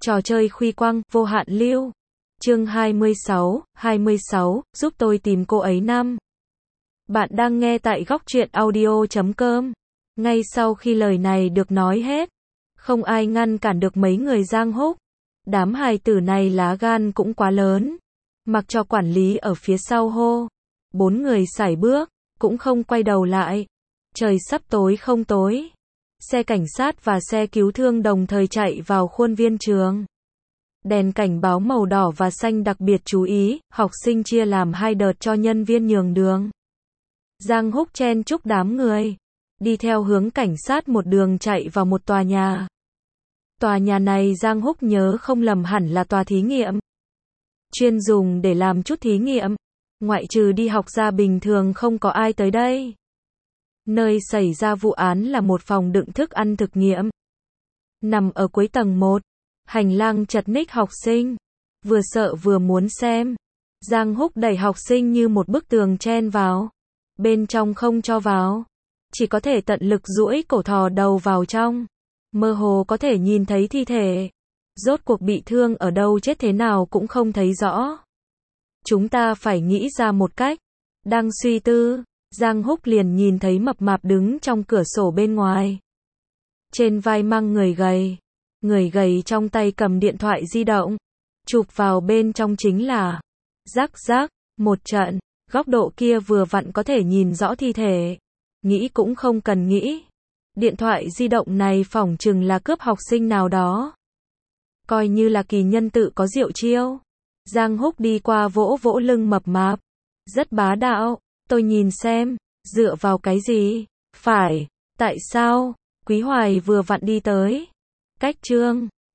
Trò chơi khuy quang, vô hạn lưu. Chương 26, giúp tôi tìm cô ấy năm. Bạn đang nghe tại góc truyện audio.com. Ngay sau khi lời này được nói hết, không ai ngăn cản được mấy người Giang Húc. Đám hài tử này lá gan cũng quá lớn. Mặc cho quản lý ở phía sau hô. 4 người sải bước, cũng không quay đầu lại. Trời sắp tối không tối. Xe cảnh sát và xe cứu thương đồng thời chạy vào khuôn viên trường. Đèn cảnh báo màu đỏ và xanh đặc biệt chú ý, học sinh chia làm 2 đợt cho nhân viên nhường đường. Giang Húc chen chúc đám người, đi theo hướng cảnh sát một đường chạy vào một tòa nhà. Tòa nhà này Giang Húc nhớ không lầm hẳn là tòa thí nghiệm. Chuyên dùng để làm chút thí nghiệm. Ngoại trừ đi học ra bình thường không có ai tới đây. Nơi xảy ra vụ án là một phòng đựng thức ăn thực nghiệm. Nằm ở cuối tầng 1. Hành lang chật ních học sinh. Vừa sợ vừa muốn xem. Giang Húc đẩy học sinh như một bức tường chen vào. Bên trong không cho vào. Chỉ có thể tận lực duỗi cổ thò đầu vào trong. Mơ hồ có thể nhìn thấy thi thể. Rốt cuộc bị thương ở đâu chết thế nào cũng không thấy rõ. Chúng ta phải nghĩ ra một cách. Đang suy tư, Giang Húc liền nhìn thấy mập mạp đứng trong cửa sổ bên ngoài. Trên vai mang người gầy trong tay cầm điện thoại di động. Chụp vào bên trong chính là rắc rắc, một trận, góc độ kia vừa vặn có thể nhìn rõ thi thể. Nghĩ cũng không cần nghĩ. Điện thoại di động này phỏng chừng là cướp học sinh nào đó. Coi như là kỳ nhân tự có diệu chiêu. Giang Húc đi qua vỗ vỗ lưng mập mạp. Rất bá đạo, tôi nhìn xem, dựa vào cái gì? Phải, tại sao? Quý Hoài vừa vặn đi tới. Cách chương